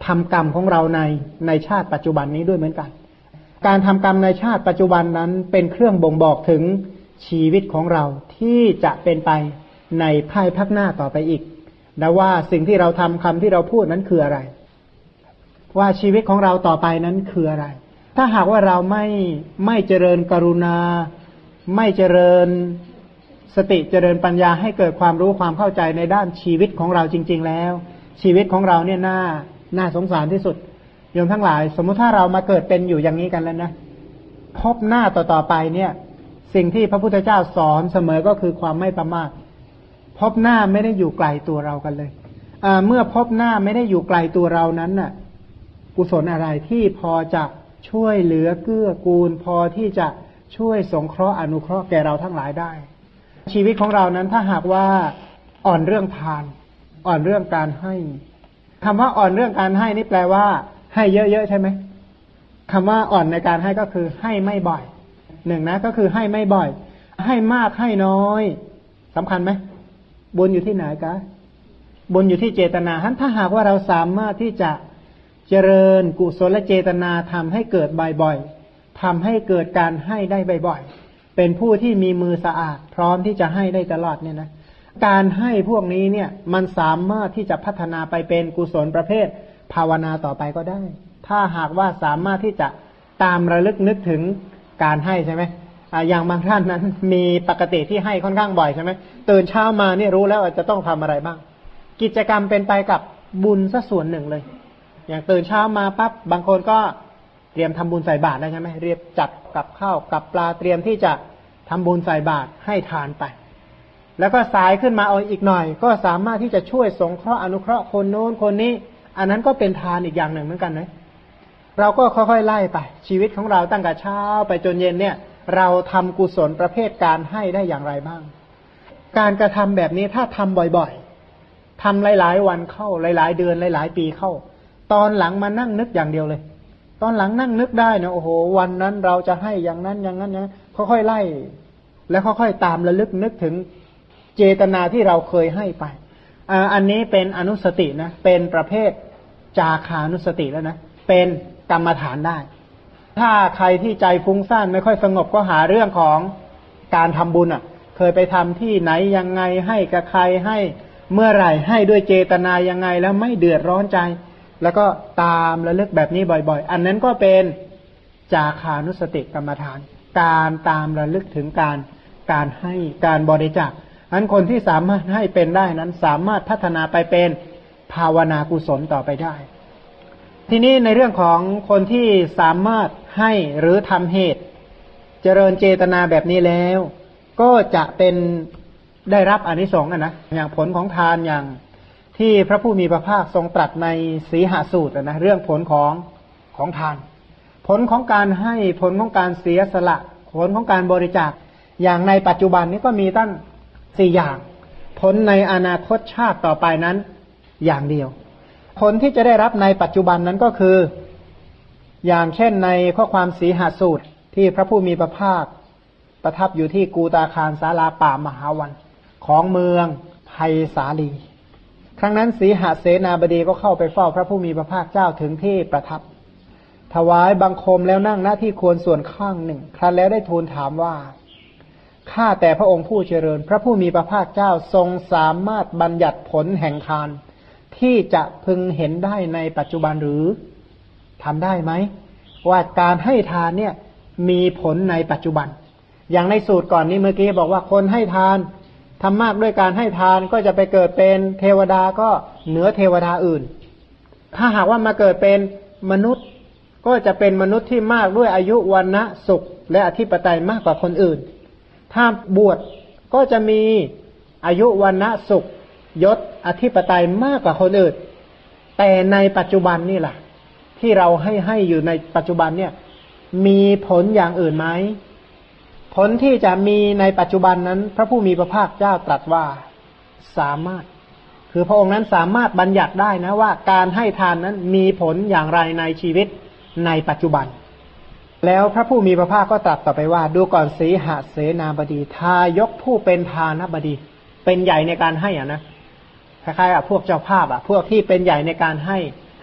ทำกรรมของเราในชาติปัจจุบันนี้ด้วยเหมือนกันการทำกรรมในชาติปัจจุบันนั้นเป็นเครื่องบ่งบอกถึงชีวิตของเราที่จะเป็นไปในภายภาคหน้าต่อไปอีกและว่าสิ่งที่เราทำคำที่เราพูดนั้นคืออะไรว่าชีวิตของเราต่อไปนั้นคืออะไรถ้าหากว่าเราไม่เจริญกรุณาไม่เจริญสติเจริญปัญญาให้เกิดความรู้ความเข้าใจในด้านชีวิตของเราจริงๆแล้วชีวิตของเราเนี่ยน่าสงสารที่สุดโยมทั้งหลายสมมุติถ้าเรามาเกิดเป็นอยู่อย่างนี้กันแล้วนะพบหน้าต่อไปเนี่ยสิ่งที่พระพุทธเจ้าสอนเสมอก็คือความไม่ประมาทพบหน้าไม่ได้อยู่ไกลตัวเรากันเลยเมื่อพบหน้าไม่ได้อยู่ไกลตัวเรานั้นน่ะกุศลอะไรที่พอจะช่วยเหลือเกื้อกูลพอที่จะช่วยสงเคราะห์อนุเคราะห์แก่เราทั้งหลายได้ชีวิตของเรานั้นถ้าหากว่าอ่อนเรื่องทานอ่อนเรื่องการให้คำว่าอ่อนเรื่องการให้นี่แปลว่าให้เยอะๆใช่ไหมคำว่าอ่อนในการให้ก็คือให้ไม่บ่อยหนึ่งนะก็คือให้ไม่บ่อยให้มากให้น้อยสำคัญไหมบุญอยู่ที่ไหนกันบุญอยู่ที่เจตนาถ้าหากว่าเราสามารถที่จะเจริญกุศลเจตนาทำให้เกิดบ่อยๆทำให้เกิดการให้ได้บ่อยๆเป็นผู้ที่มีมือสะอาดพร้อมที่จะให้ได้ตลอดเนี่ยนะการให้พวกนี้เนี่ยมันสามารถที่จะพัฒนาไปเป็นกุศลประเภทภาวนาต่อไปก็ได้ถ้าหากว่าสามารถที่จะตามระลึกนึกถึงการให้ใช่ไหมอย่างบางท่านนั้นมีปกติที่ให้ค่อนข้างบ่อยใช่ไหมตื่นเช้ามาเนี่ยรู้แล้วจะต้องทำอะไรบ้างกิจกรรมเป็นไปกับบุญซะส่วนหนึ่งเลยอย่างตื่นเช้ามาปั๊บบางคนก็เตรียมทำบุญใส่บาตรได้ใช่ไหมเรียบจัดกับข้าวกับปลาเตรียมที่จะทำบุญใส่บาตรให้ทานไปแล้วก็สายขึ้นมาเอาอีกหน่อยก็สามารถที่จะช่วยสงเคราะห์อนุเคราะห์คนโน้นคนนี้อันนั้นก็เป็นทานอีกอย่างหนึ่งเหมือนกันนะเราก็ค่อยๆไล่ไปชีวิตของเราตั้งแต่เช้าไปจนเย็นเนี่ยเราทำกุศลประเภทการให้ได้อย่างไรบ้างการกระทำแบบนี้ถ้าทำบ่อยๆทำหลายๆวันเข้าหลายๆเดือนหลายๆปีเข้าตอนหลังมานั่งนึกอย่างเดียวเลยตอนหลังนั่งนึกได้นะโอ้โหวันนั้นเราจะให้อย่างนั้นอย่างนั้นนะค่อยๆไล่แล้วค่อยๆตามระลึกนึกถึงเจตนาที่เราเคยให้ไปอันนี้เป็นอนุสตินะเป็นประเภทจาคานุสติแล้วนะเป็นกรรมฐานได้ถ้าใครที่ใจฟุ้งซ่านไม่ค่อยสงบก็หาเรื่องของการทำบุญเคยไปทำที่ไหนยังไงให้กับใครให้เมื่อไหร่ให้ด้วยเจตนายังไงแล้วไม่เดือดร้อนใจแล้วก็ตามระลึกแบบนี้บ่อยๆอันนั้นก็เป็นจาคานุสติกรรมฐานการตามระลึกถึงการให้การบริจาคอันคนที่สามารถให้เป็นได้นั้นสามารถพัฒนาไปเป็นภาวนากุศลต่อไปได้ทีนี้ในเรื่องของคนที่สามารถให้หรือทำเหตุเจริญเจตนาแบบนี้แล้วก็จะเป็นได้รับอานิสงส์นะอย่างผลของทานอย่างที่พระผู้มีพระภาคทรงตรัสในสีหสูตรนะเรื่องผลของทานผลของการให้ผลของการเสียสละผลของการบริจาคอย่างในปัจจุบันนี้ก็มีตั้ง4อย่างผลในอนาคตชาติต่อไปนั้นอย่างเดียวผลที่จะได้รับในปัจจุบันนั้นก็คืออย่างเช่นในข้อความสีหสูตรที่พระผู้มีพระภาคประทับอยู่ที่กูตาคารศาลาป่ามหาวันของเมืองไผ่สาลีครั้งนั้นสีหเสนาบดีก็เข้าไปเฝ้าพระผู้มีพระภาคเจ้าถึงที่ประทับถวายบังคมแล้วนั่งหน้าที่ควรส่วนข้างหนึ่งครั้นแล้วได้ทูลถามว่าข้าแต่พระองค์ผู้เจริญพระผู้มีพระภาคเจ้าทรงสามารถบัญญัติผลแห่งทานที่จะพึงเห็นได้ในปัจจุบันหรือทำได้ไหมว่าการให้ทานเนี่ยมีผลในปัจจุบันอย่างในสูตรก่อนนี้เมื่อกี้บอกว่าคนให้ทานทำมากด้วยการให้ทานก็จะไปเกิดเป็นเทวดาก็เหนือเทวดาอื่นถ้าหากว่ามาเกิดเป็นมนุษย์ก็จะเป็นมนุษย์ที่มากด้วยอายุวันนะสุขและอธิปไตยมากกว่าคนอื่นถ้าบวชก็จะมีอายุวันนะสุขยศอธิปไตยมากกว่าคนอื่นแต่ในปัจจุบันนี่แหละที่เราให้อยู่ในปัจจุบันเนี่ยมีผลอย่างอื่นไหมผลที่จะมีในปัจจุบันนั้นพระผู้มีพระภาคเจ้าตรัสว่าสามารถคือพระองค์นั้นสามารถบัญญัติได้นะว่าการให้ทานนั้นมีผลอย่างไรในชีวิตในปัจจุบันแล้วพระผู้มีพระภาคก็ตรัสต่อไปว่าดูก่อนสีหเสนาบดีทายกผู้เป็นทานบดีเป็นใหญ่ในการให้นะคล้ายๆพวกเจ้าภาพพวกที่เป็นใหญ่ในการให้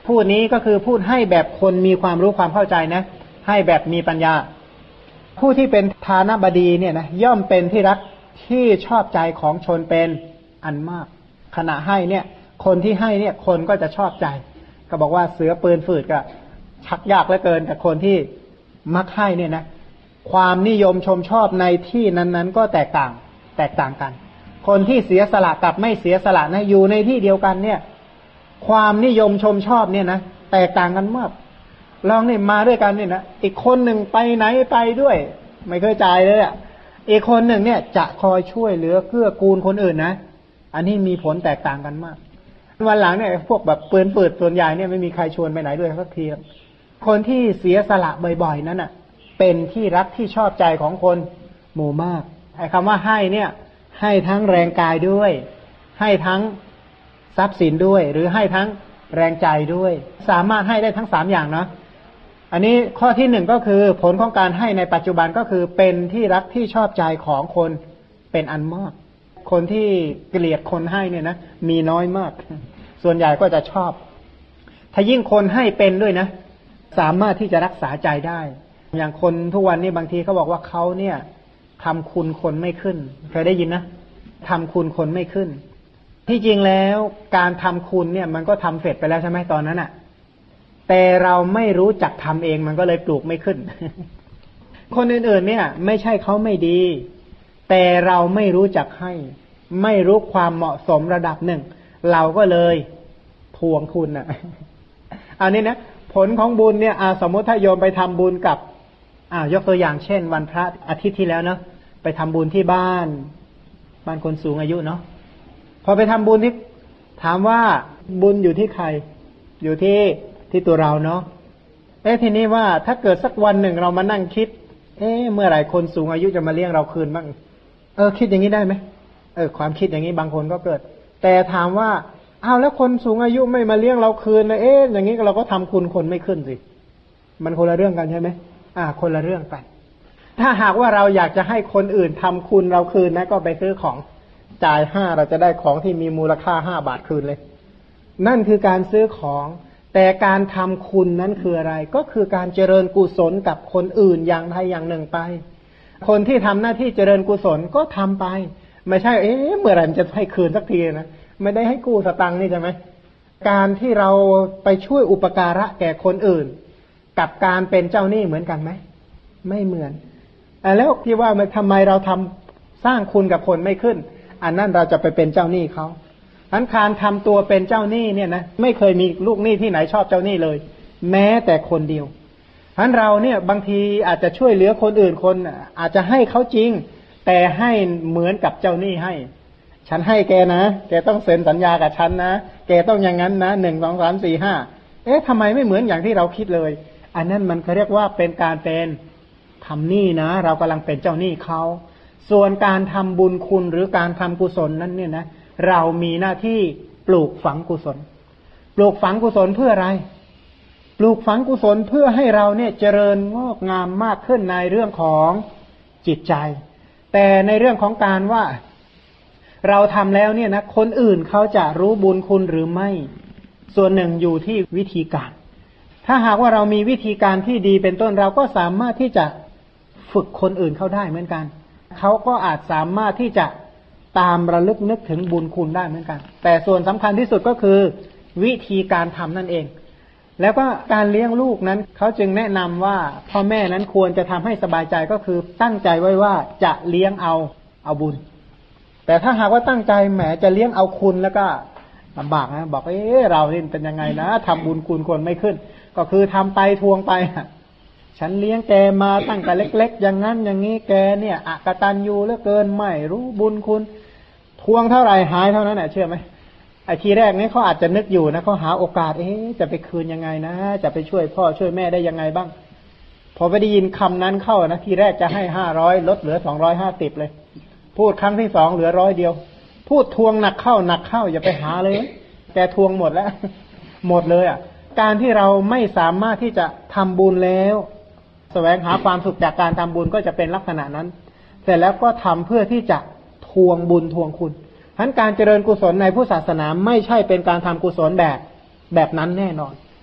พูดนี้ก็คือพูดให้แบบคนมีความรู้ความเข้าใจนะให้แบบมีปัญญาผู้ที่เป็นทาสบดีเนี่ยนะย่อมเป็นที่รักที่ชอบใจของชนเป็นอันมากขณะให้เนี่ยคนที่ให้เนี่ยคนก็จะชอบใจก็บอกว่าเสือปืนฝืดก็ชักยากเหลือเกินกับคนที่มักให้เนี่ยนะความนิยมชมชอบในที่นั้นๆก็แตกต่างกันคนที่เสียสละกับไม่เสียสละนะอยู่ในที่เดียวกันเนี่ยความนิยมชมชอบเนี่ยนะแตกต่างกันมากลองเนี่ยมาด้วยกันเนี่ยนะอีกคนหนึ่งไปไหนไปด้วยไม่เคยจ่ายเลยอ่ะอีกคนหนึ่งเนี่ยจะคอยช่วยเหลือเกื้อกูลคนอื่นนะอันนี้มีผลแตกต่างกันมากวันหลังเนี่ยพวกแบบปืนฝืดส่วนใหญ่เนี่ยไม่มีใครชวนไปไหนด้วยสักทีคนที่เสียสละบ่อยๆนั้นอ่ะเป็นที่รักที่ชอบใจของคนหมู่มากไอ้คำว่าให้เนี่ยให้ทั้งแรงกายด้วยให้ทั้งทรัพย์สินด้วยหรือให้ทั้งแรงใจด้วยสามารถให้ได้ทั้งสามอย่างนะอันนี้ข้อที่หนึ่งก็คือผลของการให้ในปัจจุบันก็คือเป็นที่รักที่ชอบใจของคนเป็นอันมากคนที่เกลียดคนให้เนี่ยนะมีน้อยมากส่วนใหญ่ก็จะชอบถ้ายิ่งคนให้เป็นด้วยนะสามารถที่จะรักษาใจได้อย่างคนทุกวันนี้บางทีเขาบอกว่าเขาเนี่ยทำคุณคนไม่ขึ้นเคยได้ยินนะทำคุณคนไม่ขึ้นที่จริงแล้วการทำคุณเนี่ยมันก็ทำเสร็จไปแล้วใช่ไหมตอนนั้นอ่ะแต่เราไม่รู้จักทำเองมันก็เลยปลูกไม่ขึ้น คนอื่นๆเนี่ยไม่ใช่เขาไม่ดีแต่เราไม่รู้จักให้ไม่รู้ความเหมาะสมระดับหนึ่งเราก็เลยทวงคุณอ่ะ อันนี้นะผลของบุญเนี่ยสมมติถ้าโยมไปทำบุญกับยกตัวอย่างเช่นวันพระอาทิตย์ที่แล้วเนาะไปทำบุญที่บ้านคนสูงอายุเนาะพอไปทำบุญที่ถามว่าบุญอยู่ที่ใครอยู่ที่ตัวเราเนาะทีนี้ว่าถ้าเกิดสักวันหนึ่งเรามานั่งคิดเมื่อไหร่คนสูงอายุจะมาเลี้ยงเราคืนบ้างคิดอย่างนี้ได้ไหมความคิดอย่างนี้บางคนก็เกิดแต่ถามว่าแล้วคนสูงอายุไม่มาเลี้ยงเราคืนนะอย่างนี้เราก็ทำคุณคนไม่ขึ้นสิมันคนละเรื่องกันใช่ไหมคนละเรื่องกันถ้าหากว่าเราอยากจะให้คนอื่นทำคุณเราคืนนะก็ไปซื้อของจ่าย5เราจะได้ของที่มีมูลค่า5 บาทคืนเลยนั่นคือการซื้อของแต่การทำคุณนั้นคืออะไรก็คือการเจริญกุศลกับคนอื่นอย่างใดอย่างหนึ่งไปคนที่ทำหน้าที่เจริญกุศลก็ทำไปไม่ใช่เมื่อไหร่มันจะให้คืนสักทีนะไม่ได้ให้กู้สตังค์นี่ใช่ไหมการที่เราไปช่วยอุปการะแก่คนอื่นกับการเป็นเจ้าหนี้เหมือนกันไหมไม่เหมือนแล้วที่ว่ามันทำไมเราทำสร้างคุณกับคนไม่ขึ้นอันนั้นเราจะไปเป็นเจ้าหนี้เขาอันการทำตัวเป็นเจ้าหนี้เนี่ยนะไม่เคยมีลูกหนี้ที่ไหนชอบเจ้าหนี้เลยแม้แต่คนเดียวอันเราเนี่ยบางทีอาจจะช่วยเหลือคนอื่นคนอาจจะให้เขาจริงแต่ให้เหมือนกับเจ้าหนี้ให้ฉันให้แกนะแกต้องเซ็นสัญญากับฉันนะแกต้องอย่างนั้นนะ1 2 3 4 5ทำไมไม่เหมือนอย่างที่เราคิดเลยอันนั้นมันเขาเรียกว่าเป็นการเป็นทำหนี้นะเรากำลังเป็นเจ้าหนี้เขาส่วนการทำบุญคุณหรือการทำกุศลนั้นเนี่ยนะเรามีหน้าที่ปลูกฝังกุศลปลูกฝังกุศลเพื่ออะไรปลูกฝังกุศลเพื่อให้เราเนี่ยเจริญงอกงามมากขึ้นในเรื่องของจิตใจแต่ในเรื่องของการว่าเราทำแล้วเนี่ยนะคนอื่นเขาจะรู้บุญคุณหรือไม่ส่วนหนึ่งอยู่ที่วิธีการถ้าหากว่าเรามีวิธีการที่ดีเป็นต้นเราก็สามารถที่จะฝึกคนอื่นเขาได้เหมือนกันเขาก็อาจสามารถที่จะตามระลึกนึกถึงบุญคุณได้เหมือนกันแต่ส่วนสำคัญที่สุดก็คือวิธีการทำนั่นเองแล้วก็การเลี้ยงลูกนั้นเขาจึงแนะนำว่าพ่อแม่นั้นควรจะทำให้สบายใจก็คือตั้งใจไว้ว่าจะเลี้ยงเอาบุญแต่ถ้าหากว่าตั้งใจแหมจะเลี้ยงเอาคุณแล้วก็ลำบากนะบอกเรานี่เป็นยังไงนะทำบุญคุณคนไม่ขึ้นก็คือทำไปทวงไปฉันเลี้ยงแกมาตั้งแต่เล็กๆอย่างนั้นอย่างนี้แกเนี่ยอกตัญญูเหลือเกินไม่รู้บุญคุณทวงเท่าไหร่หายเท่านั้นเชื่อไหมไอ้ทีแรกนี้เขาอาจจะนึกอยู่นะเขาหาโอกาสจะไปคืนยังไงนะจะไปช่วยพ่อช่วยแม่ได้ยังไงบ้างพอไปได้ยินคำนั้นเข้านะทีแรกจะให้500ลดเหลือ250เลยพูดครั้งที่2เหลือ100เดียวพูดทวงหนักเข้าอย่าไปหาเลยแกทวงหมดแล้วหมดเลยการที่เราไม่สามารถที่จะทำบุญแล้วแสวงหาความสุขจากการทำบุญก็จะเป็นลักษณะนั้นเสร็จแล้วก็ทำเพื่อที่จะทวงบุญทวงคุณฉะนั้นการเจริญกุศลในพุทธศาสนาไม่ใช่เป็นการทำกุศลแบบนั้นแน่นอน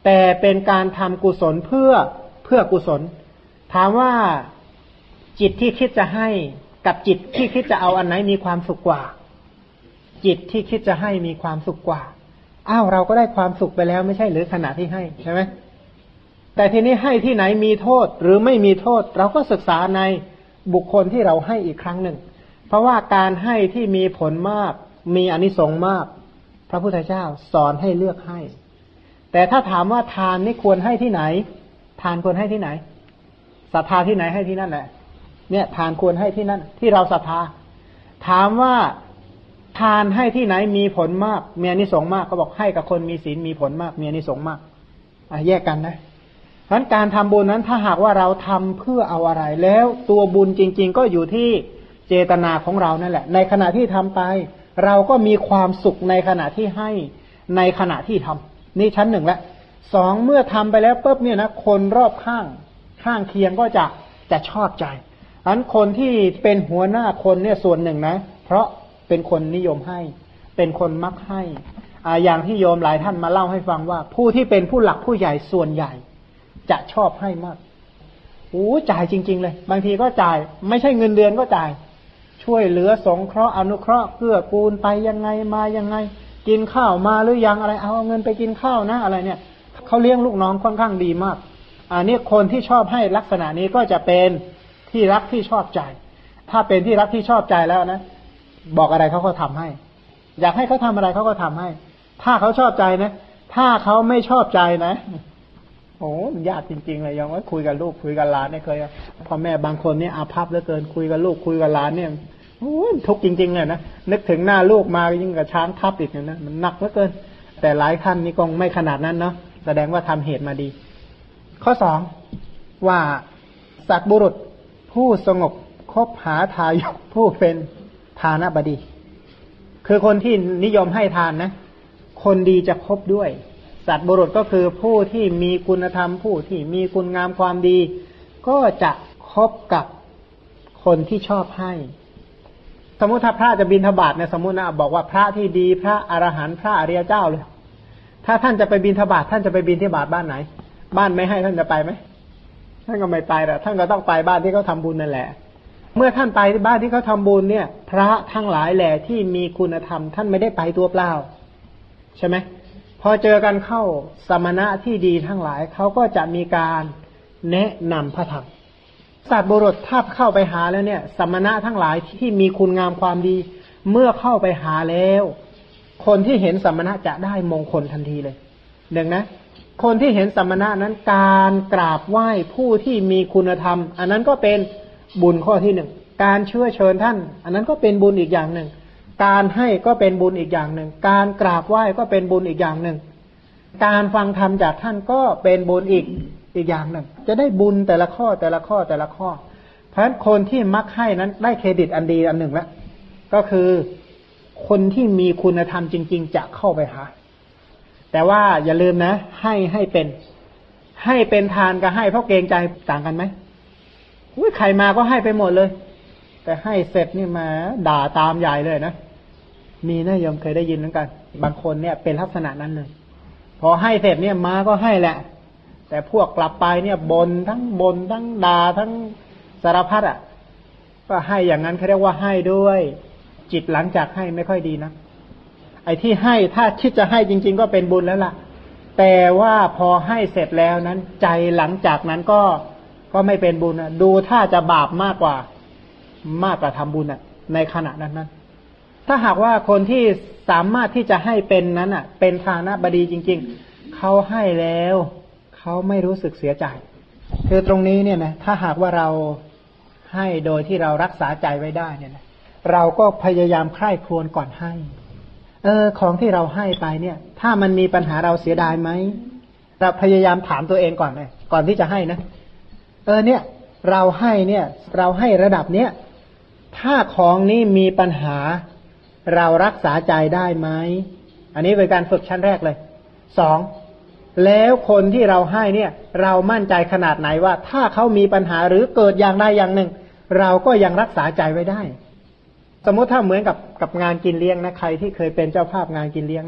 แต่เป็นการทำกุศลเพื่อกุศลถามว่าจิตที่คิดจะให้กับจิตที่คิดจะเอาอันไหนมีความสุขกว่าจิตที่คิดจะให้มีความสุขกว่าอ้าวเราก็ได้ความสุขไปแล้วไม่ใช่หรือขณะที่ให้ใช่ไหมแต่ทีนี้ให้ที่ไหนมีโทษหรือไม่มีโทษเราก็ศึกษาในบุคคลที่เราให้อีกครั้งหนึ่งเพราะว่าการให้ที่มีผลมากมีอานิสงส์มากพระพุทธเจ้าสอนให้เลือกให้แต่ถ้าถามว่าทานนี่ควรให้ที่ไหนทานควรให้ที่ไหนศรัทธาที่ไหนให้ที่นั่นแหละเนี่ยทานควรให้ที่นั่นที่เราศรัทธาถามว่าทานให้ที่ไหนมีผลมากมีอานิสงส์มากก็บอกให้กับคนมีศีลมีผลมากมีอานิสงส์มากแยกกันนะเพราะฉะนั้นการทำบุญนั้นถ้าหากว่าเราทำเพื่อเอาอะไรแล้วตัวบุญจริงๆก็อยู่ที่เจตนาของเรานั่นแหละในขณะที่ทำไปเราก็มีความสุขในขณะที่ให้ในขณะที่ทำนี่ชั้นหนึ่งแล้วสองเมื่อทำไปแล้วปุ๊บเนี่ยนะคนรอบข้างเคียงก็จะชอบใจอันคนที่เป็นหัวหน้าคนเนี่ยส่วนหนึ่งนะเพราะเป็นคนนิยมให้เป็นคนมักให้อย่างที่โยมหลายท่านมาเล่าให้ฟังว่าผู้ที่เป็นผู้หลักผู้ใหญ่ส่วนใหญ่จะชอบให้มากจ่ายจริงๆเลยบางทีก็จ่ายไม่ใช่เงินเดือนก็จ่ายช่วยเหลือสงเคราะห์อนุเคราะห์เพื่อกูลไปยังไงมายังไงกินข้าวมาหรือยังอะไรเอาเงินไปกินข้าวนะอะไรเนี่ยเขาเลี้ยงลูกน้องค่อนข้างดีมากนี่คนที่ชอบให้ลักษณะนี้ก็จะเป็นที่รักที่ชอบใจถ้าเป็นที่รักที่ชอบใจแล้วนะบอกอะไรเขาก็ทำให้อยากให้เขาทำอะไรเขาก็ทำให้ถ้าเขาชอบใจนะถ้าเขาไม่ชอบใจนะโอ้มันยากจริงๆเลยยังว่าคุยกับลูกคุยกับหลานเนี่ยเคยพ่อแม่บางคนเนี่ยอาภัพเหลือเกินคุยกับลูกคุยกับหลานเนี่ยทุกข์จริงๆเลยนะนึกถึงหน้าลูกมายิ่งกับช้างทับอีกเนี่ยนะมันหนักเหลือเกินแต่หลายท่านนี่คงไม่ขนาดนั้นเนาะแสดงว่าทำเหตุมาดีข้อสองว่าสัตบุรุษผู้สงบคบหาทายกผู้เป็นทานบดีคือคนที่นิยมให้ทานนะคนดีจะคบด้วยสัตบุรุษก็คือผู้ที่มีคุณธรรมผู้ที่มีคุณงามความดีก็จะคบกับคนที่ชอบให้สมมุติถ้าพระจะบิณฑบาตเนี่ยสมมุตินะบอกว่าพระที่ดีพระอรหันต์พระอริยเจ้าเลยถ้าท่านจะไปบิณฑบาตท่านจะไปบิณฑบาตบ้านไหนบ้านไม่ให้ท่านจะไปไหมท่านก็ไม่ไปแหละท่านก็ต้องไปบ้านที่เขาทำบุญนั่นแหละเมื่อท่านไปบ้านที่เขาทำบุญเนี่ยพระทั้งหลายแหละที่มีคุณธรรมท่านไม่ได้ไปตัวเปล่าใช่ไหมพอเจอกันเข้าสมณะที่ดีทั้งหลายเขาก็จะมีการแนะนำพระธรรมสัตบุรุษถ้าเข้าไปหาแล้วเนี่ยสมณะทั้งหลายที่มีคุณงามความดีเมื่อเข้าไปหาแล้วคนที่เห็นสมณะจะได้มงคลทันทีเลยหนึ่งนะคนที่เห็นสมณะนั้นการกราบไหว้ผู้ที่มีคุณธรรมอันนั้นก็เป็นบุญข้อที่หนึ่งการเชื้อเชิญท่านอันนั้นก็เป็นบุญอีกอย่างหนึ่งการให้ก็เป็นบุญอีกอย่างหนึ่งการกราบไหว้ก็เป็นบุญอีกอย่างหนึ่งการฟังธรรมจากท่านก็เป็นบุญอีกอย่างหนึ่งจะได้บุญแต่ละข้อแต่ละข้อแต่ละข้อเพราะฉะนั้นคนที่มักให้นั้นได้เครดิตอันดีอันหนึ่งแล้วก็คือคนที่มีคุณธรรมจริงๆจะเข้าไปหาแต่ว่าอย่าลืมนะให้เป็นทานกับให้เพราะเกรงใจต่างกันไหมใครมาก็ให้ไปหมดเลยแต่ให้เสร็จนี่มาด่าตามใหญ่เลยนะมีนะโยมเคยได้ยินเหมือนกันบางคนเนี่ยเป็นลักษณะนั้นเลยพอให้เสร็จเนี่ยมาก็ให้แหละแต่พวกกลับไปเนี่ยบ่นทั้งด่าทั้งสารพัดอ่ะก็ให้อย่างนั้นเขาเรียกว่าให้ด้วยจิตหลังจากให้ไม่ค่อยดีนะไอ้ที่ให้ถ้าคิดจะให้จริงๆก็เป็นบุญแล้วล่ะแต่ว่าพอให้เสร็จแล้วนั้นใจหลังจากนั้นก็ไม่เป็นบุญนะดูถ้าจะบาปมากกว่าทำบุญอ่ะในขณะนั้นถ้าหากว่าคนที่สามารถที่จะให้เป็นนั้นอ่ะเป็นทานบดีจริงๆเขาให้แล้วเขาไม่รู้สึกเสียใจคือตรงนี้เนี่ยนะถ้าหากว่าเราให้โดยที่เรารักษาใจไว้ได้เนี่ยนะเราก็พยายามใคร่ครวญก่อนให้ของที่เราให้ไปเนี่ยถ้ามันมีปัญหาเราเสียดายไหมเราพยายามถามตัวเองก่อนเลยก่อนที่จะให้นะเนี่ยเราให้ระดับเนี้ยถ้าของนี้มีปัญหาเรารักษาใจได้ไหมอันนี้เป็นการฝึกชั้นแรกเลยสองแล้วคนที่เราให้เนี่ยเรามั่นใจขนาดไหนว่าถ้าเขามีปัญหาหรือเกิดอย่างใดอย่างหนึ่งเราก็ยังรักษาใจไว้ได้สมมติถ้าเหมือนกับงานกินเลี้ยงนะใครที่เคยเป็นเจ้าภาพงานกินเลี้ยงเนี่ย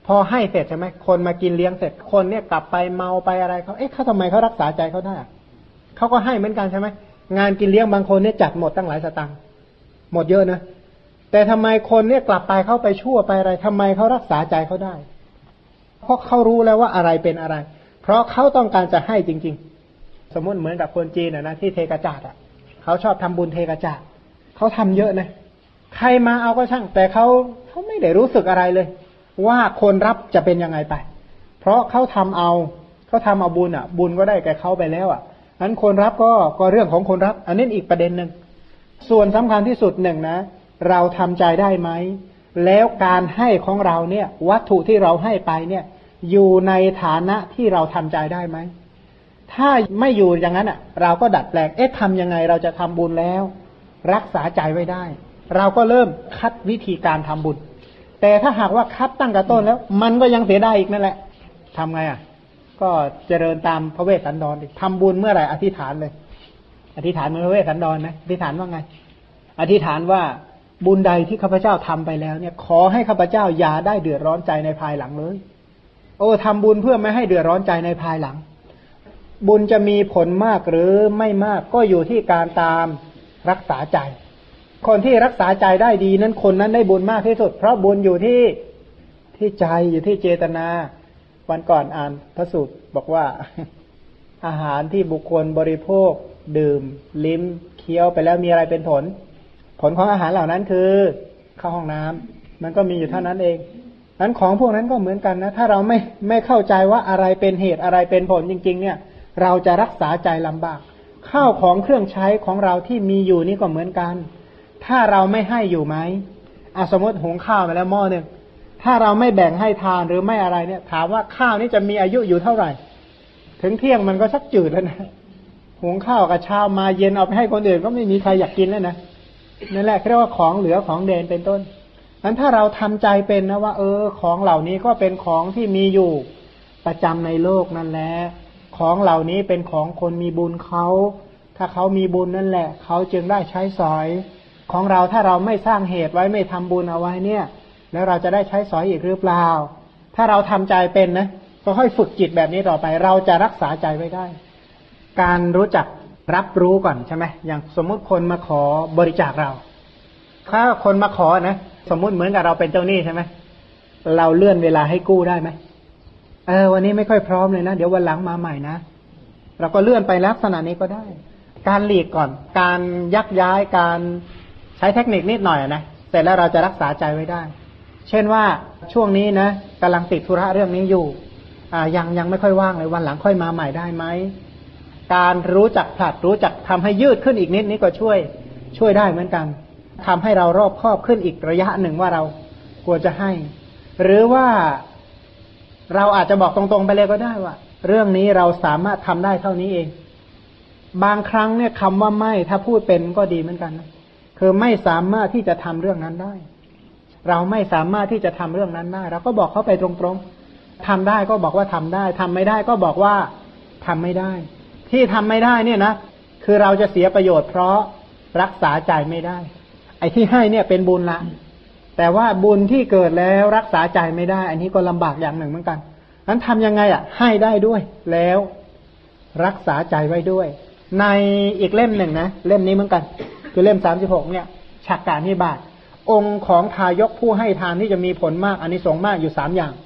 พอให้เสร็จใช่ไหมคนมากินเลี้ยงเสร็จคนเนี่ยกลับไปเมาไปอะไรเขาทำไมเขารักษาใจเขาได้เขาก็ให้เหมือนกันใช่ไหมงานกินเลี้ยงบางคนเนี่ยจัดหมดตั้งหลายสตางค์หมดเยอะนะแต่ทำไมคนเนี่ยกลับไปเข้าไปชั่วไปอะไรทำไมเขารักษาใจเขาได้เพราะเขารู้แล้วว่าอะไรเป็นอะไรเพราะเขาต้องการจะให้จริงๆสมมติเหมือนกับคนจีนนะที่เทกระจาดเขาชอบทำบุญเทกระจาดเขาทำเยอะนะใครมาเอาก็ช่างแต่เขาไม่ได้รู้สึกอะไรเลยว่าคนรับจะเป็นยังไงไปเพราะเขาทำเอาบุญบุญก็ได้แก่เขาไปแล้วนั้นคนรับก็เรื่องของคนรับอันนี้อีกประเด็นหนึ่งส่วนสำคัญที่สุดหนึ่งนะเราทำใจได้ไหมแล้วการให้ของเราเนี่ยวัตถุที่เราให้ไปเนี่ยอยู่ในฐานะที่เราทำใจได้ไหมถ้าไม่อยู่อย่างนั้นเราก็ดัดแปลงทำยังไงเราจะทำบุญแล้วรักษาใจไว้ได้เราก็เริ่มคัดวิธีการทำบุญแต่ถ้าหากว่าคัดตั้งแต่ต้นแล้วมันก็ยังเสียได้อีกนั่นแหละทำไงก็เจริญตามพระเวสสันดรทำบุญเมื่อไหร่อธิษฐานเลยอธิษฐานเหมือนพระเวสสันดรนะอธิษฐานว่าไงอธิษฐานว่าบุญใดที่ข้าพเจ้าทำไปแล้วเนี่ยขอให้ข้าพเจ้าอย่าได้เดือดร้อนใจในภายหลังเลยทำบุญเพื่อไม่ให้เดือดร้อนใจในภายหลังบุญจะมีผลมากหรือไม่มากก็อยู่ที่การตามรักษาใจคนที่รักษาใจได้ดีนั้นคนนั้นได้บุญมากที่สุดเพราะบุญอยู่ที่ใจอยู่ที่เจตนาวันก่อนอ่านพระสูตรบอกว่าอาหารที่บุคคลบริโภคดื่มลิ้มเคี้ยวไปแล้วมีอะไรเป็นผลของอาหารเหล่านั้นคือเข้าห้องน้ำมันก็มีอยู่เท่านั้นเองนั้นของพวกนั้นก็เหมือนกันนะถ้าเราไม่เข้าใจว่าอะไรเป็นเหตุอะไรเป็นผลจริงๆเนี่ยเราจะรักษาใจลำบากข้าวของเครื่องใช้ของเราที่มีอยู่นี่ก็เหมือนกันถ้าเราไม่ให้อยู่ไหมสมมติหุงข้าวมาแล้วหม้อนึงถ้าเราไม่แบ่งให้ทานหรือไม่อะไรเนี่ยถามว่าข้าวนี้จะมีอายุอยู่เท่าไหร่ถึงเที่ยงมันก็ชักจืดแล้วนะหุงข้าวกับเช้ามาเย็นเอาไปให้คนอื่นก็ไม่มีใครอยากกินแล้วนะนั่นแหละเรียกว่าของเหลือของเด่นเป็นต้นนั้นถ้าเราทำใจเป็นนะว่าของเหล่านี้ก็เป็นของที่มีอยู่ประจำในโลกนั่นแหละของเหล่านี้เป็นของคนมีบุญเขาถ้าเขามีบุญนั่นแหละเขาจึงได้ใช้สอยของเราถ้าเราไม่สร้างเหตุไว้ไม่ทำบุญเอาไว้เนี่ยแล้วเราจะได้ใช้สอยอีกหรือเปล่าถ้าเราทำใจเป็นนะก็ค่อยฝึกจิตแบบนี้ต่อไปเราจะรักษาใจไว้ได้การรู้จักรับรู้ก่อนใช่ไหมอย่างสมมุติคนมาขอบริจาคเราถ้าคนมาขอนะสมมุติเหมือนกับเราเป็นเจ้าหนี้ใช่ไหมเราเลื่อนเวลาให้กู้ได้ไหมวันนี้ไม่ค่อยพร้อมเลยนะเดี๋ยววันหลังมาใหม่นะเราก็เลื่อนไปลักษณะนี้ก็ได้การหลีกก่อนการยักย้ายการใช้เทคนิคนิดหน่อยนะเสร็จแล้วเราจะรักษาใจไว้ได้เช่นว่าช่วงนี้นะกำลังติดธุระเรื่องนี้อยู่ยังไม่ค่อยว่างเลยวันหลังค่อยมาใหม่ได้ไหมการรู้จักผลัดรู้จักทำให้ยืดขึ้นอีกนิดนี้ก็ช่วยได้เหมือนกันทำให้เรารอบคอบขึ้นอีกระยะหนึ่งว่าเราควรจะให้หรือว่าเราอาจจะบอกตรงๆไปเลยก็ได้ว่าเรื่องนี้เราสามารถทำได้เท่านี้เองบางครั้งเนี่ยคำว่าไม่ถ้าพูดเป็นก็ดีเหมือนกันนะคือไม่สามารถที่จะทำเรื่องนั้นได้เราไม่สามารถที่จะทำเรื่องนั้นได้เราก็บอกเขาไปตรงๆทำได้ก็บอกว่าทำได้ทำไม่ได้ก็บอกว่าทำไม่ได้ที่ทำไม่ได้เนี่ยนะคือเราจะเสียประโยชน์เพราะรักษาใจไม่ได้ไอ้ที่ให้เนี่ยเป็นบุญละแต่ว่าบุญที่เกิดแล้วรักษาใจไม่ได้อันนี้ก็ลำบากอย่างหนึ่งเหมือนกันนั้นทำยังไงให้ได้ด้วยแล้วรักษาใจไว้ด้วยในอีกเล่มหนึ่งนะเล่มนี้เหมือนกันคือเล่ม36เนี่ยฉักกานิบาตองค์ของทายกผู้ให้ทานที่จะมีผลมากอานิสงส์มากอยู่3อย่าง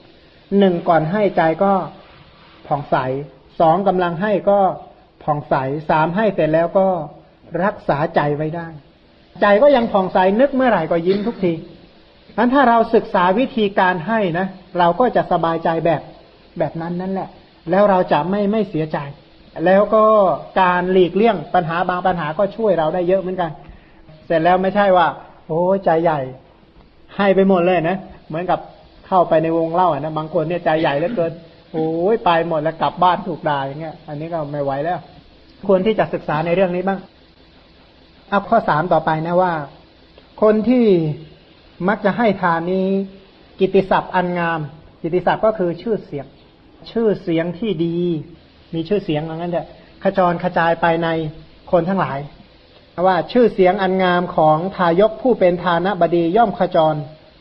1ก่อนให้ใจก็ผ่องใส2กำลังให้ก็ผ่องใส3ให้เสร็จแล้วก็รักษาใจไว้ได้ใจก็ยังผ่องใสนึกเมื่อไหร่ก็ยิ้มทุกทีงั้นถ้าเราศึกษาวิธีการให้นะเราก็จะสบายใจแบบนั้นนั่นแหละแล้วเราจะไม่เสียใจแล้วก็การหลีกเลี่ยงปัญหาบางปัญหาก็ช่วยเราได้เยอะเหมือนกันเสร็จแล้วไม่ใช่ว่าโอ้ใจใหญ่ให้ไปหมดเลยนะเหมือนกับเข้าไปในวงเล่านะบางคนเนี่ยใจใหญ่เหลือเกินโอ้ยไปหมดแล้วกลับบ้านถูกด่าอย่างเงี้ยอันนี้ก็ไม่ไหวแล้วควรที่จะศึกษาในเรื่องนี้บ้างเอาข้อ3ต่อไปนะว่าคนที่มักจะให้ทานนี้กิตติศัพท์อันงามกิตติศัพท์ก็คือชื่อเสียงที่ดีมีชื่อเสียงอย่างนั้นแหละขจรกระจายไปในคนทั้งหลายว่าชื่อเสียงอันงามของทายกผู้เป็นทานบดีย่อมขจร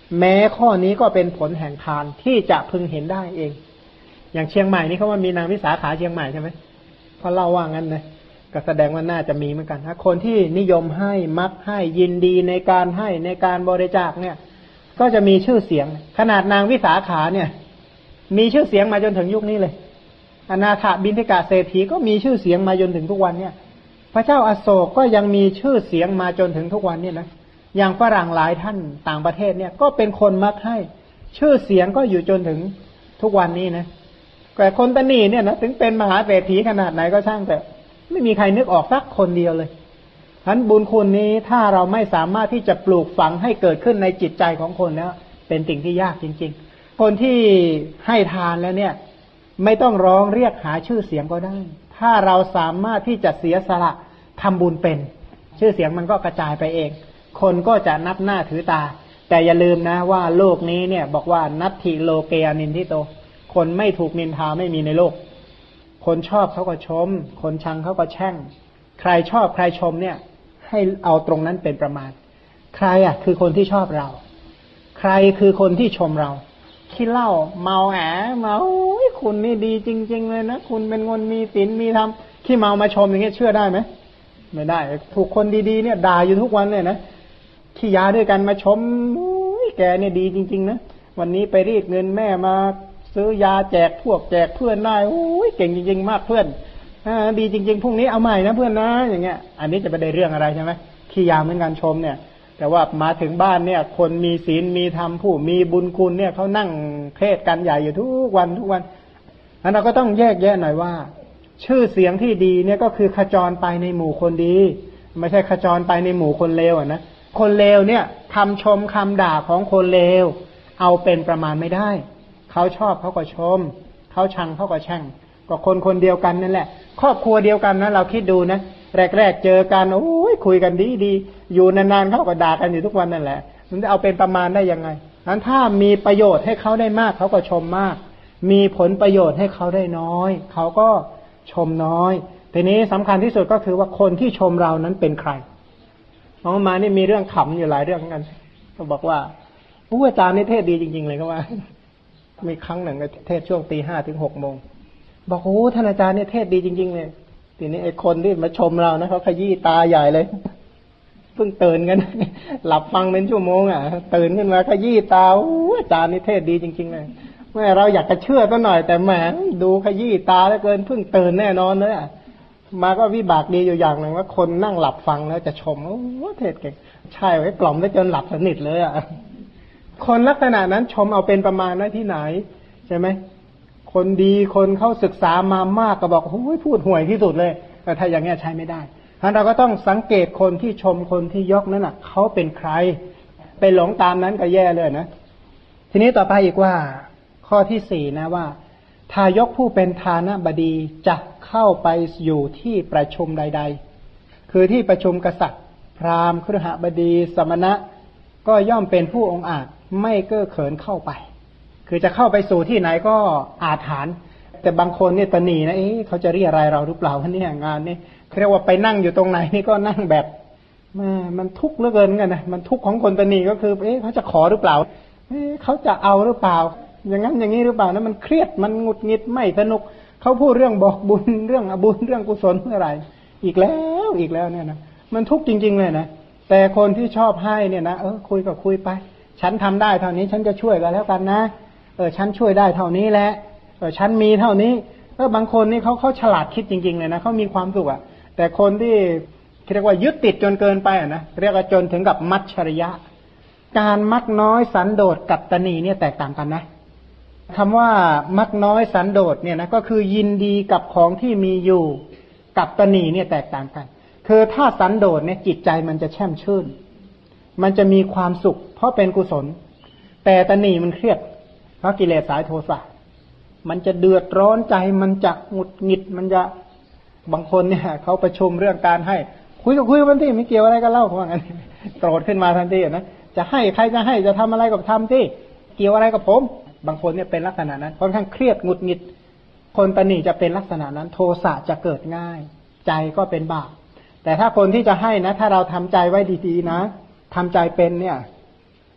แม้ข้อนี้ก็เป็นผลแห่งทานที่จะพึงเห็นได้เองอย่างเชียงใหม่นี่เขาว่ามีนางวิสาขาเชียงใหม่ใช่ไหมเขาเล่าว่างั้นนะก็แสดงว่าน่าจะมีเหมือนกันถ้าคนที่นิยมให้มักให้ยินดีในการให้ในการบริจาคเนี่ยก็จะมีชื่อเสียงขนาดนางวิสาขาเนี่ยมีชื่อเสียงมาจนถึงยุคนี้เลยอนาถบิณฑิกะเศรษฐีก็มีชื่อเสียงมาจนถึงทุกวันเนี่ยพระเจ้าอโศกก็ยังมีชื่อเสียงมาจนถึงทุกวันเนี่ยนะอย่างฝรั่งหลายท่านต่างประเทศเนี่ยก็เป็นคนมักให้ชื่อเสียงก็อยู่จนถึงทุกวันนี้นะแต่คนตนีเนี่ยนะถึงเป็นมหาเศรษฐีขนาดไหนก็ช่างแต่ไม่มีใครนึกออกสักคนเดียวเลยฉะนั้นบุญคุณนี้ถ้าเราไม่สามารถที่จะปลูกฝังให้เกิดขึ้นในจิตใจของคนแล้วเป็นสิ่งที่ยากจริงๆคนที่ให้ทานแล้วเนี่ยไม่ต้องร้องเรียกหาชื่อเสียงก็ได้ถ้าเราสามารถที่จะเสียสละทำบุญเป็นชื่อเสียงมันก็กระจายไปเองคนก็จะนับหน้าถือตาแต่อย่าลืมนะว่าโลกนี้เนี่ยบอกว่านัตถิโลเกอนินทิโตคนไม่ถูกนินทาไม่มีในโลกคนชอบเขาก็ชมคนชังเขาก็แช่งใครชอบใครชมเนี่ยให้เอาตรงนั้นเป็นประมาณใครอ่ะคือคนที่ชอบเราใครคือคนที่ชมเราขี้เหล้าเมาแหเมาคุณนี่ดีจริงๆเลยนะคุณเป็นคนมีศีลมีธรรมขี้เมามาชมอย่างเงี้ยเชื่อได้ไหมไม่ได้ถูกคนดีๆเนี่ยด่าอยู่ทุกวันเลยนะขี้ยาด้วยกันมาชมแกเนี่ยดีจริงๆนะวันนี้ไปรีดเงินแม่มาซื้อยาแจกพวกแจกเพื่อนได้โอ้ยเก่งจริงๆมากเพื่อนดีจริงๆพรุ่งนี้เอาใหม่นะเพื่อนนะอย่างเงี้ยอันนี้จะไปได้เรื่องอะไรใช่ไหมขี้ยาเหมือนกันชมเนี่ยแต่ว่ามาถึงบ้านเนี่ยคนมีศีลมีธรรมผู้มีบุญคุณเนี่ยเขานั่งเทศกันใหญ่อยู่ทุกวันอันเราก็ต้องแยกแยะหน่อยว่าชื่อเสียงที่ดีเนี่ยก็คือขจรไปในหมู่คนดีไม่ใช่ขจรไปในหมู่คนเลวอ่ะนะคนเลวเนี่ยคำชมคำด่าของคนเลวเอาเป็นประมาณไม่ได้เขาชอบเขาก็ชมเขาชังเขาก็แช่งก็คนคนเดียวกันนั่นแหละครอบครัวเดียวกันนะเราคิดดูนะแรกๆเจอกันโอ้ยคุยกันดีอยู่นานๆเขาก็ด่ากันอยู่ทุกวันนั่นแหละมันจะเอาเป็นประมาณได้ยังไงนั้นถ้ามีประโยชน์ให้เขาได้มากเขาก็ชมมากมีผลประโยชน์ให้เขาได้น้อยเขาก็ชมน้อยทีนี้สำคัญที่สุดก็คือว่าคนที่ชมเรานั้นเป็นใครน้องมานี่มีเรื่องขำอยู่หลายเรื่องกันก็บอกว่าผู้อาจารย์นี่เทศดีจริงๆเลยก็ว่ามีครั้งหนึ่งเทศช่วง 5:00 ถึง 6:00 นบอกโอ้ท่านอาจารย์เนี่ยเทศดีจริงๆเลยทีนี้ไอ้คนที่มาชมเรานะเขาขยี้ตาใหญ่เลยเพิ่งตื่นกันหลับฟังเป็นชั่วโมงอ่ะตื่นขึ้นมาขยี้ตาโอ้อาจารย์นี่เทศดีจริงๆเลยแม่เราอยากจะเชื่อก็หน่อยแต่แหมดูขยี้ตาแล้วเกินเพิ่งตื่นแน่นอนเลยอ่ะมาก็วิบากดีอยู่อย่างหนึ่งว่าคนนั่งหลับฟังแล้วจะชมโอ้เทศเก่งใช่ไว้กล่อมได้จนหลับสนิทเลยอ่ะคนลักษณะนั้นชมเอาเป็นประมาณนะที่ไหนใช่ไหมคนดีคนเข้าศึกษามามากก็บอกโอ้ยพูดห่วยที่สุดเลยแต่ถ้าอย่างเงี้ยใช้ไม่ได้ฉะนั้นเราก็ต้องสังเกตคนที่ชมคนที่ยกนั้นน่ะเขาเป็นใครไปหลงตามนั้นก็แย่เลยนะทีนี้ต่อไปอีกว่าข้อที่4นะว่าทายกผู้เป็นทานะบดีจะเข้าไปอยู่ที่ประชุมใดๆคือที่ประชุมกษัตริย์พราหมณ์คฤหบดีสมณะก็ย่อมเป็นผู้องอาจไม่เก้อเขินเข้าไปคือจะเข้าไปสู่ที่ไหนก็อาถรรพ์แต่บางคนเนี่ยตนีนะเขาจะเรียกอะไรเราหรือเปล่าเนี่ยงานนี้เรียกว่าไปนั่งอยู่ตรงไหนนี่ก็นั่งแบบมันทุกข์เหลือเกินกันนะมันทุกข์ของคนตนีก็คือเขาจะขอหรือเปล่าเขาจะเอาหรือเปล่าอย่างนั้นอย่างนี้หรือเปล่านะมันเครียดมันหงุดหงิดไม่สนุกเขาพูดเรื่องบอกบุญเรื่องอบุญเรื่องกุศลเมื่อไหร่อีกแล้วเนี่ยนะมันทุกข์จริงๆเลยนะแต่คนที่ชอบให้เนี่ยนะคุยก็คุยไปฉันทำได้เท่านี้ฉันจะช่วยกันแล้วกันนะฉันช่วยได้เท่านี้แหละฉันมีเท่านี้บางคนนี่เขาฉลาดคิดจริงๆเลยนะเขามีความสุขอ่ะแต่คนที่เรียกว่ายึดติดจนเกินไปอ่ะนะเรียกว่าจนถึงกับมัจฉริยะการมักน้อยสันโดษกับตนีเนี่ยแตกต่างกันนะคำว่ามักน้อยสันโดษเนี่ยนะก็คือยินดีกับของที่มีอยู่กับตนีเนี่ยแตกต่างกันคือถ้าสันโดษเนี่ยจิตใจมันจะแช่มชื่นมันจะมีความสุขเพราะเป็นกุศลแต่ตนีมันเครียดเพราะกิเลสสายโทสะมันจะเดือดร้อนใจมันจะหงุดหงิดมันจะบางคนเนี่ยเขาประชุมเรื่องการให้คุยกันที่ไม่เกี่ยวอะไรกันเล่าเพราะงั้นโกรธขึ้นมาทันทีนะจะให้ใครจะให้จะทำอะไรก็ทำที่เกี่ยวอะไรกับผมบางคนเนี่ยเป็นลักษณะนั้นค่อนข้างเครียดหงุดหงิดคนตนีจะเป็นลักษณะนั้นโทสะจะเกิดง่ายใจก็เป็นบาปแต่ถ้าคนที่จะให้นะถ้าเราทำใจไว้ดีๆนะทำใจเป็นเนี่ย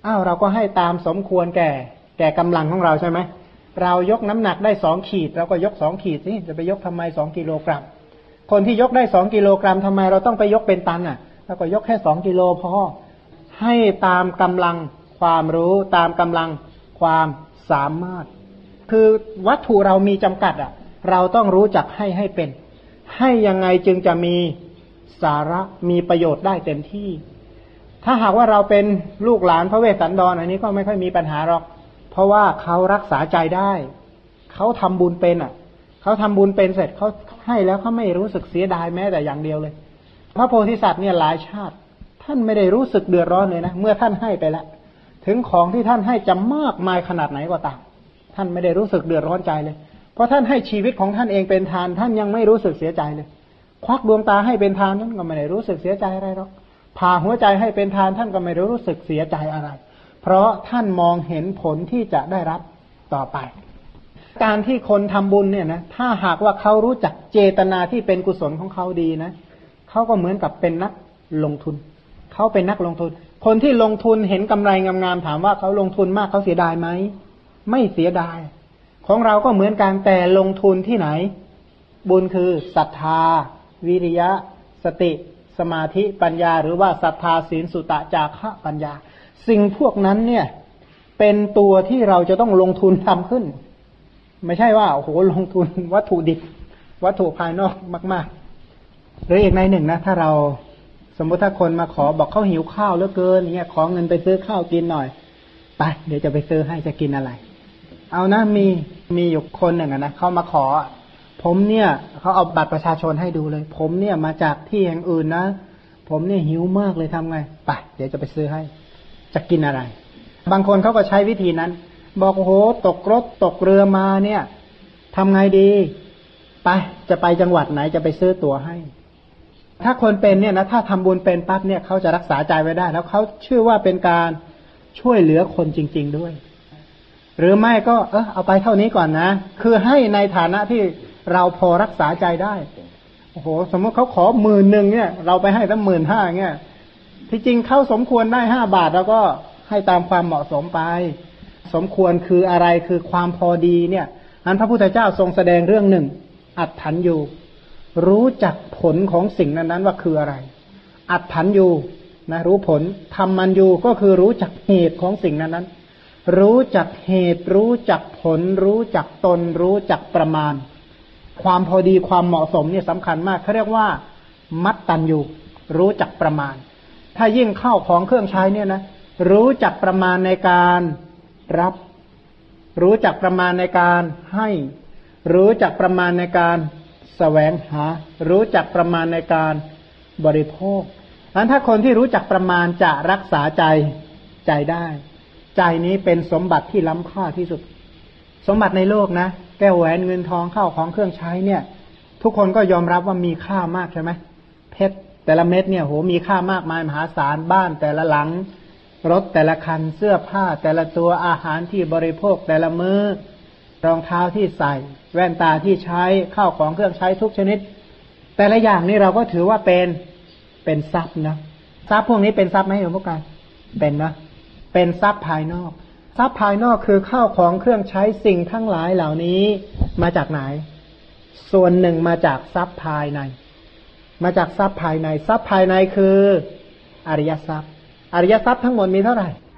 เราก็ให้ตามสมควรแก่กำลังของเราใช่ไหมเรายกน้ำหนักได้2 ขีดเราก็ยก2 ขีดสิจะไปยกทำไม2 กิโลกรัมคนที่ยกได้2 กิโลกรัมทำไมเราต้องไปยกเป็นตันเราก็ยกแค่2 กิโลพอให้ตามกำลังความรู้ตามกำลังความสามารถคือวัตถุเรามีจำกัดเราต้องรู้จักให้เป็นให้ยังไงจึงจะมีสาระมีประโยชน์ได้เต็มที่ถ้าหากว่าเราเป็นลูกหลานพระเวสสันดรอันนี้ก็ไม่ค่อยมีปัญหาหรอกเพราะว่าเขารักษาใจได้เขาทำบุญเป็นเขาทำบุญเป็นเสร็จเขาให้แล้วเขาไม่รู้สึกเสียดายแม้แต่อย่างเดียวเลยพระโพธิสัตว์เนี่ยหลายชาติท่านไม่ได้รู้สึกเดือดร้อนเลยนะเมื่อท่านให้ไปแล้วถึงของที่ท่านให้จะมากมายขนาดไหนก็ตามท่านไม่ได้รู้สึกเดือดร้อนใจเลยเพราะท่านให้ชีวิตของท่านเองเป็นทานท่านยังไม่รู้สึกเสียใจเลยควักดวงตาให้เป็นทานท่านก็ไม่ได้รู้สึกเสียใจอะไรหรอกผ่าหัวใจให้เป็นทานท่านก็ไม่รู้สึกเสียใจอะไรเพราะท่านมองเห็นผลที่จะได้รับต่อไปการที่คนทำบุญเนี่ยนะถ้าหากว่าเขารู้จักเจตนาที่เป็นกุศลของเขาดีนะเขาก็เหมือนกับเป็นนักลงทุนเขาเป็นนักลงทุนคนที่ลงทุนเห็นกำไรงามๆถามว่าเขาลงทุนมากเขาเสียดายไหมไม่เสียดายของเราก็เหมือนกันแต่ลงทุนที่ไหนบุญคือศรัทธาวิริยะสติสมาธิปัญญาหรือว่าศรัทธาศีลสุตะจาคะปัญญาสิ่งพวกนั้นเนี่ยเป็นตัวที่เราจะต้องลงทุนทำขึ้นไม่ใช่ว่าโอ้โหลงทุนวัตถุดิบวัตถุภายนอกมากๆหรืออีกในหนึ่งนะถ้าเราสมมติถ้าคนมาขอบอกเขาหิวข้าวเหลือเกินอย่างเงี้ยขอเงินไปซื้อข้าวกินหน่อยไปเดี๋ยวจะไปซื้อให้จะกินอะไรเอานะมีอยู่คนหนึ่งนะเขามาขอผมเนี่ยเขาเอาบัตรประชาชนให้ดูเลยผมเนี่ยมาจากที่แห่งอื่นนะผมเนี่ยหิวมากเลยทำไงไปเดี๋ยวจะไปซื้อให้จะกินอะไรบางคนเขาก็ใช้วิธีนั้นบอกโอ้โหตกรถตกเรือมาเนี่ยทำไงดีไปจะไปจังหวัดไหนจะไปซื้อตั๋วให้ถ้าคนเป็นเนี่ยนะถ้าทำบุญเป็นปั๊บเนี่ยเขาจะรักษาใจไว้ได้แล้วเขาเชื่อว่าเป็นการช่วยเหลือคนจริงๆด้วยหรือไม่ก็เอาไปเท่านี้ก่อนนะคือให้ในฐานะที่เราพอรักษาใจได้โอ้โหสมมติเขาขอ10,000เนี่ยเราไปให้ตั้ง15,000เนี่ยที่จริงเขาสมควรได้5 บาทแล้วก็ให้ตามความเหมาะสมไปสมควรคืออะไรคือความพอดีเนี่ยอันพระพุทธเจ้าทรงแสดงเรื่องหนึ่งอัตถัญญูรู้จักผลของสิ่งนั้นๆว่าคืออะไรอัตถัญญูนะรู้ผลธรรมัญญูก็คือรู้จักเหตุของสิ่งนั้นๆรู้จักเหตุรู้จักผลรู้จักตนรู้จักประมาณความพอดีความเหมาะสมเนี่ยสำคัญมากเขาเรียกว่ามัตตัญญูรู้จักประมาณถ้ายิ่งเข้าของเครื่องใช้เนี่ยนะรู้จักประมาณในการรับรู้จักประมาณในการให้รู้จักประมาณในการแสวงหารู้จักประมาณในการบริโภคงั้นถ้าคนที่รู้จักประมาณจะรักษาใจได้ใจนี้เป็นสมบัติที่ล้ำค่าที่สุดสมบัติในโลกนะแก้วแหวนเงินทองเข้าของเครื่องใช้เนี่ยทุกคนก็ยอมรับว่ามีค่ามากใช่ไหมเพชรแต่ละเม็ดเนี่ยโหมีค่ามากมายมหาศาลบ้านแต่ละหลังรถแต่ละคันเสื้อผ้าแต่ละตัวอาหารที่บริโภคแต่ละมื้อรองเท้าที่ใส่แว่นตาที่ใช้ข้าวของเครื่องใช้ทุกชนิดแต่ละอย่างนี้เราก็ถือว่าเป็นทรัพย์นะทรัพย์พวกนี้เป็นทรัพย์ไหมโยมผู้การเป็นนะเป็นทรัพย์ภายนอกทรัพย์ภายนอกคือข้าวของเครื่องใช้สิ่งทั้งหลายเหล่านี้มาจากไหนส่วนหนึ่งมาจากทรัพย์ภายในมาจากทรัพย์ภายในทรัพย์ภายในคืออริยทรัพย์อริยทรัพย์ทั้งหมดมีเท่าไหร่